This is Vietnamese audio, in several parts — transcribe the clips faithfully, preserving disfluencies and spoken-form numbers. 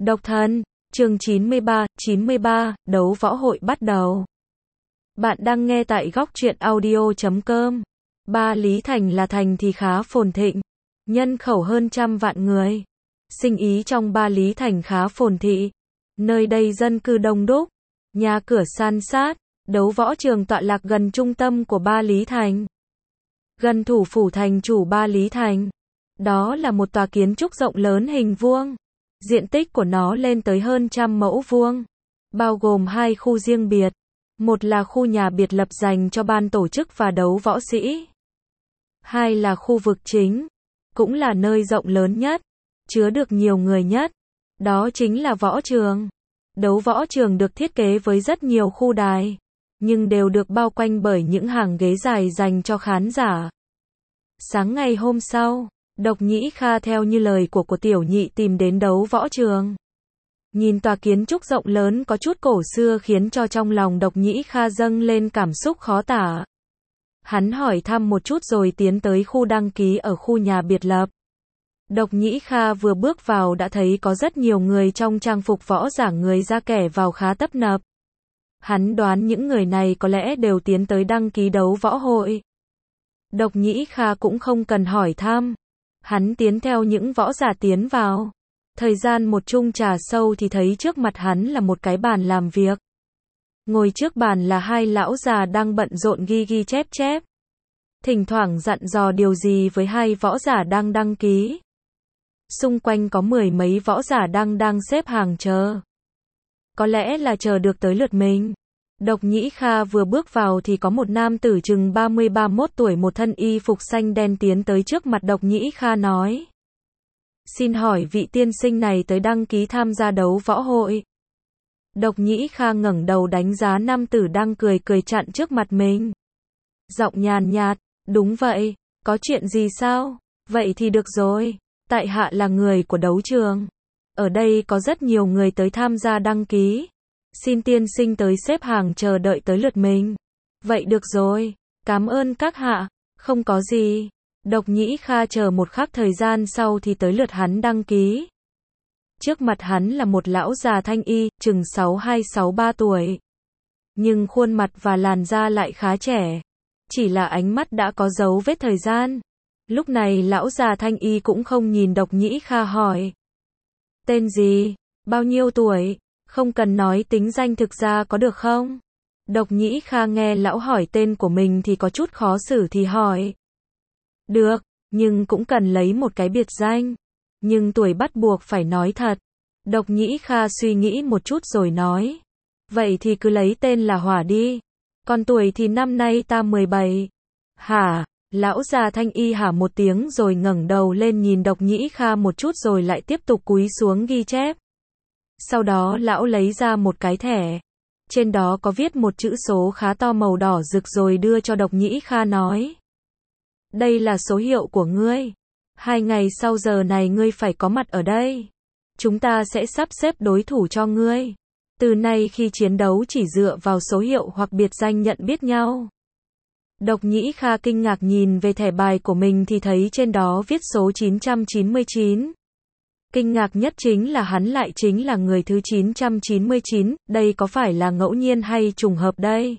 Độc thân, chương chín mươi ba, chín mươi ba, đấu võ hội bắt đầu. Bạn đang nghe tại góc truyện audio chấm com. Ba Lý Thành là thành thì khá phồn thịnh, nhân khẩu hơn trăm vạn người. Sinh ý trong Ba Lý Thành khá phồn thị. Nơi đây dân cư đông đúc, nhà cửa san sát, đấu võ trường tọa lạc gần trung tâm của Ba Lý Thành. Gần thủ phủ thành chủ Ba Lý Thành. Đó là một tòa kiến trúc rộng lớn hình vuông. Diện tích của nó lên tới hơn trăm mẫu vuông, bao gồm hai khu riêng biệt. Một là khu nhà biệt lập dành cho ban tổ chức và đấu võ sĩ. Hai là khu vực chính, cũng là nơi rộng lớn nhất, chứa được nhiều người nhất. Đó chính là võ trường. Đấu võ trường được thiết kế với rất nhiều khu đài, nhưng đều được bao quanh bởi những hàng ghế dài dành cho khán giả. Sáng ngày hôm sau, Độc Nhĩ Kha theo như lời của của tiểu nhị tìm đến đấu võ trường. Nhìn tòa kiến trúc rộng lớn có chút cổ xưa khiến cho trong lòng Độc Nhĩ Kha dâng lên cảm xúc khó tả. Hắn hỏi thăm một chút rồi tiến tới khu đăng ký ở khu nhà biệt lập. Độc Nhĩ Kha vừa bước vào đã thấy có rất nhiều người trong trang phục võ giả, người ra kẻ vào khá tấp nập. Hắn đoán những người này có lẽ đều tiến tới đăng ký đấu võ hội. Độc Nhĩ Kha cũng không cần hỏi thăm. Hắn tiến theo những võ giả tiến vào. Thời gian một chung trà sâu thì thấy trước mặt hắn là một cái bàn làm việc. Ngồi trước bàn là hai lão già đang bận rộn ghi ghi chép chép. Thỉnh thoảng dặn dò điều gì với hai võ giả đang đăng ký. Xung quanh có mười mấy võ giả đang đang xếp hàng chờ. Có lẽ là chờ được tới lượt mình. Độc Nhĩ Kha vừa bước vào thì có một nam tử chừng ba mươi ba mốt tuổi, một thân y phục xanh đen tiến tới trước mặt Độc Nhĩ Kha nói: "Xin hỏi vị tiên sinh này tới đăng ký tham gia đấu võ hội?" Độc Nhĩ Kha ngẩng đầu đánh giá nam tử đang cười cười chặn trước mặt mình. Giọng nhàn nhạt: "Đúng vậy, có chuyện gì sao? Vậy thì được rồi, tại hạ là người của đấu trường. Ở đây có rất nhiều người tới tham gia đăng ký. Xin tiên sinh tới xếp hàng chờ đợi tới lượt mình." "Vậy được rồi, cảm ơn các hạ." "Không có gì." Độc Nhĩ Kha chờ một khắc thời gian sau thì tới lượt hắn đăng ký. Trước mặt hắn là một lão già thanh y, chừng sáu hai sáu ba tuổi. Nhưng khuôn mặt và làn da lại khá trẻ. Chỉ là ánh mắt đã có dấu vết thời gian. Lúc này lão già thanh y cũng không nhìn Độc Nhĩ Kha hỏi: "Tên gì? Bao nhiêu tuổi? Không cần nói tính danh thực ra có được không?" Độc Nhĩ Kha nghe lão hỏi tên của mình thì có chút khó xử thì hỏi: "Được, nhưng cũng cần lấy một cái biệt danh. Nhưng tuổi bắt buộc phải nói thật." Độc Nhĩ Kha suy nghĩ một chút rồi nói: "Vậy thì cứ lấy tên là Hỏa đi. Còn tuổi thì năm nay ta mười bảy. "Hả?" Lão già thanh y hả một tiếng rồi ngẩng đầu lên nhìn Độc Nhĩ Kha một chút rồi lại tiếp tục cúi xuống ghi chép. Sau đó lão lấy ra một cái thẻ. Trên đó có viết một chữ số khá to màu đỏ rực rồi đưa cho Độc Nhĩ Kha nói: "Đây là số hiệu của ngươi. Hai ngày sau giờ này ngươi phải có mặt ở đây. Chúng ta sẽ sắp xếp đối thủ cho ngươi. Từ nay khi chiến đấu chỉ dựa vào số hiệu hoặc biệt danh nhận biết nhau." Độc Nhĩ Kha kinh ngạc nhìn về thẻ bài của mình thì thấy trên đó viết số chín trăm chín mươi chín. Kinh ngạc nhất chính là hắn lại chính là người thứ chín trăm chín mươi chín, đây có phải là ngẫu nhiên hay trùng hợp đây?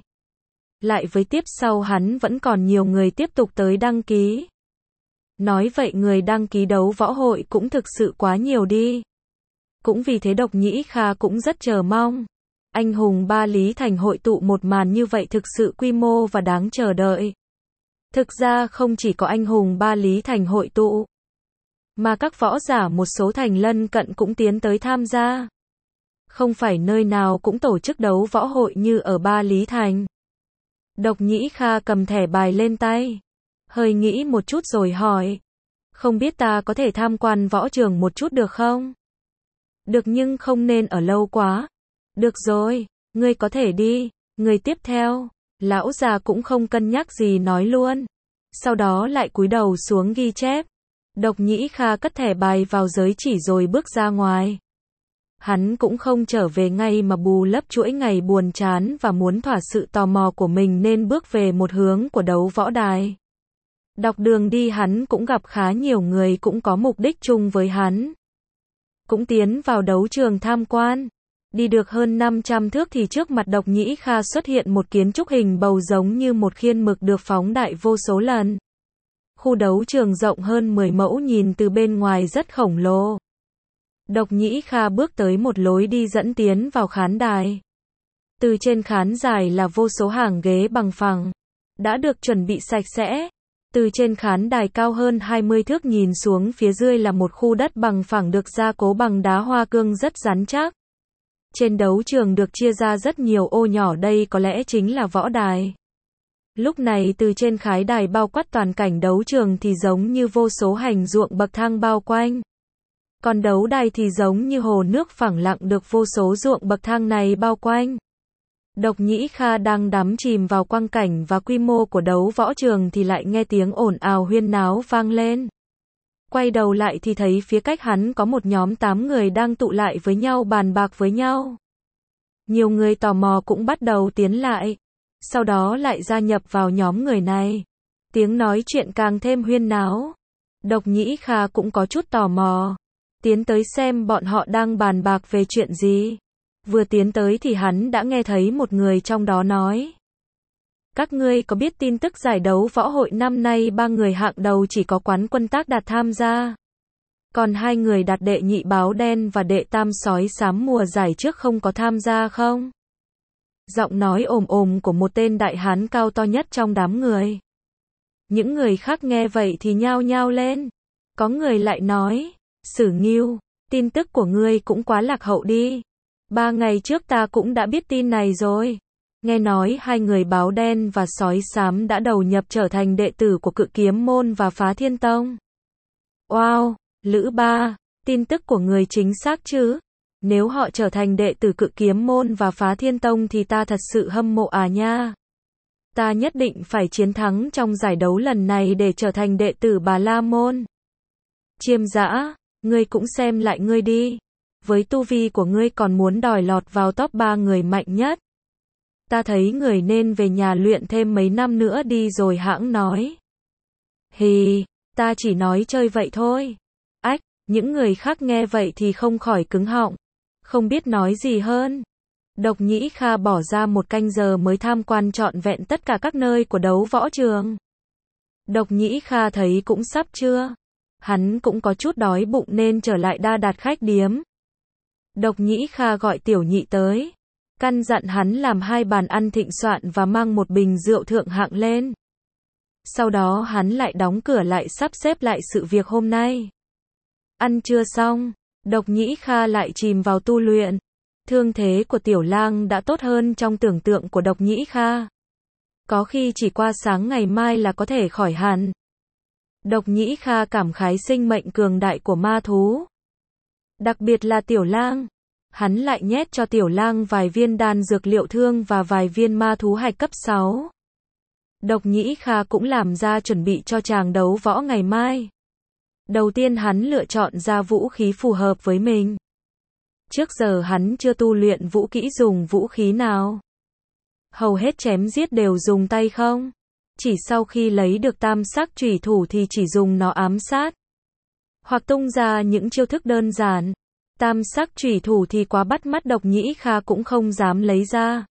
Lại với tiếp sau hắn vẫn còn nhiều người tiếp tục tới đăng ký. Nói vậy người đăng ký đấu võ hội cũng thực sự quá nhiều đi. Cũng vì thế Độc Nhĩ Kha cũng rất chờ mong. Anh hùng Ba Lý Thành hội tụ một màn như vậy thực sự quy mô và đáng chờ đợi. Thực ra không chỉ có anh hùng Ba Lý Thành hội tụ, mà các võ giả một số thành lân cận cũng tiến tới tham gia. Không phải nơi nào cũng tổ chức đấu võ hội như ở Ba Lý Thành. Độc Nhĩ Kha cầm thẻ bài lên tay, hơi nghĩ một chút rồi hỏi: "Không biết ta có thể tham quan võ trường một chút được không?" "Được, nhưng không nên ở lâu quá." "Được rồi, ngươi có thể đi." Người tiếp theo, lão già cũng không cân nhắc gì nói luôn. Sau đó lại cúi đầu xuống ghi chép. Độc Nhĩ Kha cất thẻ bài vào giới chỉ rồi bước ra ngoài. Hắn cũng không trở về ngay mà bù lấp chuỗi ngày buồn chán và muốn thỏa sự tò mò của mình nên bước về một hướng của đấu võ đài. Dọc đường đi hắn cũng gặp khá nhiều người cũng có mục đích chung với hắn. cũng tiến vào đấu trường tham quan. Đi được hơn năm trăm thước thì trước mặt Độc Nhĩ Kha xuất hiện một kiến trúc hình bầu giống như một khiên mực được phóng đại vô số lần. Khu đấu trường rộng hơn mười mẫu, nhìn từ bên ngoài rất khổng lồ. Độc Nhĩ Kha bước tới một lối đi dẫn tiến vào khán đài. Từ trên khán đài là vô số hàng ghế bằng phẳng, đã được chuẩn bị sạch sẽ. Từ trên khán đài cao hơn hai mươi thước nhìn xuống phía dưới là một khu đất bằng phẳng được gia cố bằng đá hoa cương rất rắn chắc. Trên đấu trường được chia ra rất nhiều ô nhỏ, đây có lẽ chính là võ đài. Lúc này từ trên khái đài bao quát toàn cảnh đấu trường thì giống như vô số hành ruộng bậc thang bao quanh. Còn đấu đài thì giống như hồ nước phẳng lặng được vô số ruộng bậc thang này bao quanh. Độc Nhĩ Kha đang đắm chìm vào quang cảnh và quy mô của đấu võ trường thì lại nghe tiếng ồn ào huyên náo vang lên. Quay đầu lại thì thấy phía cách hắn có một nhóm tám người đang tụ lại với nhau bàn bạc với nhau. Nhiều người tò mò cũng bắt đầu tiến lại, sau đó lại gia nhập vào nhóm người này. Tiếng nói chuyện càng thêm huyên náo. Độc Nhĩ Kha cũng có chút tò mò, tiến tới xem bọn họ đang bàn bạc về chuyện gì. Vừa tiến tới thì hắn đã nghe thấy một người trong đó nói: các ngươi có biết tin tức giải đấu võ hội năm nay ba người hạng đầu chỉ có quán quân Tác Đạt tham gia. Còn hai người đạt đệ nhị báo đen và đệ tam sói xám mùa giải trước không có tham gia không? Giọng nói ồm ồm của một tên đại hán cao to nhất trong đám người. Những người khác nghe vậy thì nhao nhao lên. Có người lại nói: Sử Nghiêu, tin tức của ngươi cũng quá lạc hậu đi. Ba ngày trước ta cũng đã biết tin này rồi. Nghe nói hai người báo đen và sói xám đã đầu nhập trở thành đệ tử của Cự Kiếm Môn và Phá Thiên Tông. Wow, Lữ Ba, tin tức của người chính xác chứ? Nếu họ trở thành đệ tử Cự Kiếm Môn và Phá Thiên Tông thì ta thật sự hâm mộ à nha. Ta nhất định phải chiến thắng trong giải đấu lần này để trở thành đệ tử Bà La Môn. Chiêm Dã, ngươi cũng xem lại ngươi đi. Với tu vi của ngươi còn muốn đòi lọt vào top ba người mạnh nhất. Ta thấy người nên về nhà luyện thêm mấy năm nữa đi rồi hãng nói. Hì, ta chỉ nói chơi vậy thôi. Ách, những người khác nghe vậy thì không khỏi cứng họng, không biết nói gì hơn. Độc Nhĩ Kha bỏ ra một canh giờ mới tham quan trọn vẹn tất cả các nơi của đấu võ trường. Độc Nhĩ Kha thấy cũng sắp trưa. Hắn cũng có chút đói bụng nên trở lại Đa Đạt khách điếm. Độc Nhĩ Kha gọi Tiểu Nhị tới, căn dặn hắn làm hai bàn ăn thịnh soạn và mang một bình rượu thượng hạng lên. Sau đó hắn lại đóng cửa lại sắp xếp lại sự việc hôm nay. Ăn trưa xong, Độc Nhĩ Kha lại chìm vào tu luyện. Thương thế của Tiểu Lang đã tốt hơn trong tưởng tượng của Độc Nhĩ Kha. Có khi chỉ qua sáng ngày mai là có thể khỏi hẳn. Độc Nhĩ Kha cảm khái sinh mệnh cường đại của ma thú. Đặc biệt là Tiểu Lang. Hắn lại nhét cho Tiểu Lang vài viên đan dược liệu thương và vài viên ma thú hạch cấp sáu. Độc Nhĩ Kha cũng làm ra chuẩn bị cho chàng đấu võ ngày mai. Đầu tiên hắn lựa chọn ra vũ khí phù hợp với mình. Trước giờ hắn chưa tu luyện vũ kỹ dùng vũ khí nào. Hầu hết chém giết đều dùng tay không. Chỉ sau khi lấy được tam sắc chủy thủ thì chỉ dùng nó ám sát. Hoặc tung ra những chiêu thức đơn giản. Tam sắc chủy thủ thì quá bắt mắt, Độc Nhĩ Kha cũng không dám lấy ra.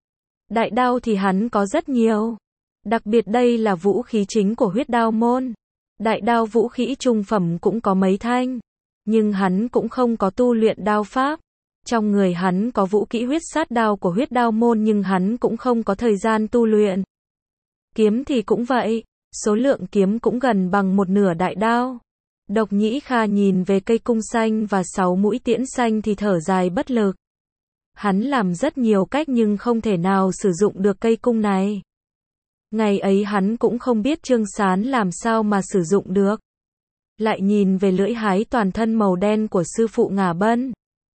Đại đao thì hắn có rất nhiều. Đặc biệt đây là vũ khí chính của Huyết Đao môn. Đại đao vũ khí trung phẩm cũng có mấy thanh. Nhưng hắn cũng không có tu luyện đao pháp. Trong người hắn có vũ kỹ huyết sát đao của Huyết Đao môn nhưng hắn cũng không có thời gian tu luyện. Kiếm thì cũng vậy. Số lượng kiếm cũng gần bằng một nửa đại đao. Độc Nhĩ Kha nhìn về cây cung xanh và sáu mũi tiễn xanh thì thở dài bất lực. Hắn làm rất nhiều cách nhưng không thể nào sử dụng được cây cung này. Ngày ấy hắn cũng không biết Trương Sán làm sao mà sử dụng được. Lại nhìn về lưỡi hái toàn thân màu đen của sư phụ Ngả Bân.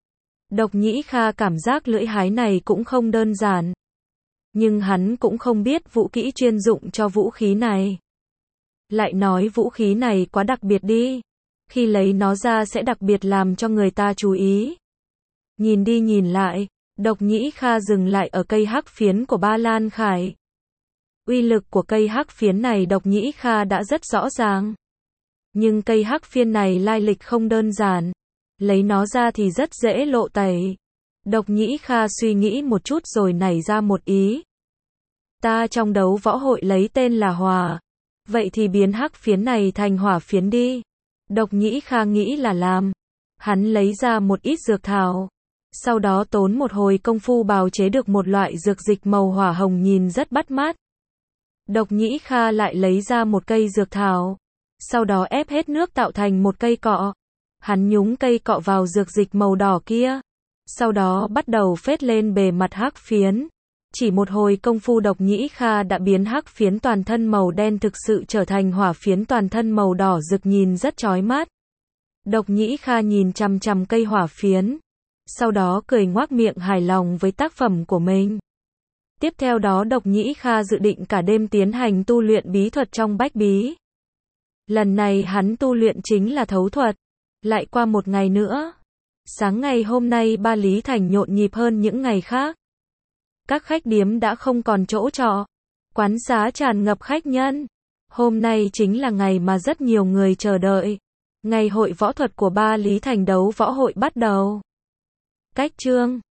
Độc Nhĩ Kha cảm giác lưỡi hái này cũng không đơn giản. Nhưng hắn cũng không biết vũ kỹ chuyên dụng cho vũ khí này. Lại nói vũ khí này quá đặc biệt đi. Khi lấy nó ra sẽ đặc biệt làm cho người ta chú ý. Nhìn đi nhìn lại, Độc Nhĩ Kha dừng lại ở cây hắc phiến của Ba Lan Khải. Uy lực của cây hắc phiến này Độc Nhĩ Kha đã rất rõ ràng. Nhưng cây hắc phiến này lai lịch không đơn giản. lấy nó ra thì rất dễ lộ tẩy. Độc Nhĩ Kha suy nghĩ một chút rồi nảy ra một ý. Ta trong đấu võ hội lấy tên là hỏa. Vậy thì biến hắc phiến này thành hỏa phiến đi. Độc Nhĩ Kha nghĩ là làm. Hắn lấy ra một ít dược thảo. Sau đó tốn một hồi công phu bào chế được một loại dược dịch màu hỏa hồng nhìn rất bắt mắt. Độc Nhĩ Kha lại lấy ra một cây dược thảo. Sau đó ép hết nước tạo thành một cây cọ. Hắn nhúng cây cọ vào dược dịch màu đỏ kia. Sau đó bắt đầu phết lên bề mặt hắc phiến. Chỉ một hồi công phu Độc Nhĩ Kha đã biến hắc phiến toàn thân màu đen thực sự trở thành hỏa phiến toàn thân màu đỏ rực nhìn rất chói mắt. Độc Nhĩ Kha nhìn chằm chằm cây hỏa phiến. Sau đó cười ngoác miệng hài lòng với tác phẩm của mình. Tiếp theo đó Độc Nhĩ Kha dự định cả đêm tiến hành tu luyện bí thuật trong bách bí. Lần này hắn tu luyện chính là thấu thuật. Lại qua một ngày nữa. Sáng ngày hôm nay Ba Lý Thành nhộn nhịp hơn những ngày khác. Các khách điếm đã không còn chỗ trọ. Quán xá tràn ngập khách nhân. Hôm nay chính là ngày mà rất nhiều người chờ đợi. Ngày hội võ thuật của Ba Lý Thành đấu võ hội bắt đầu. Cách chương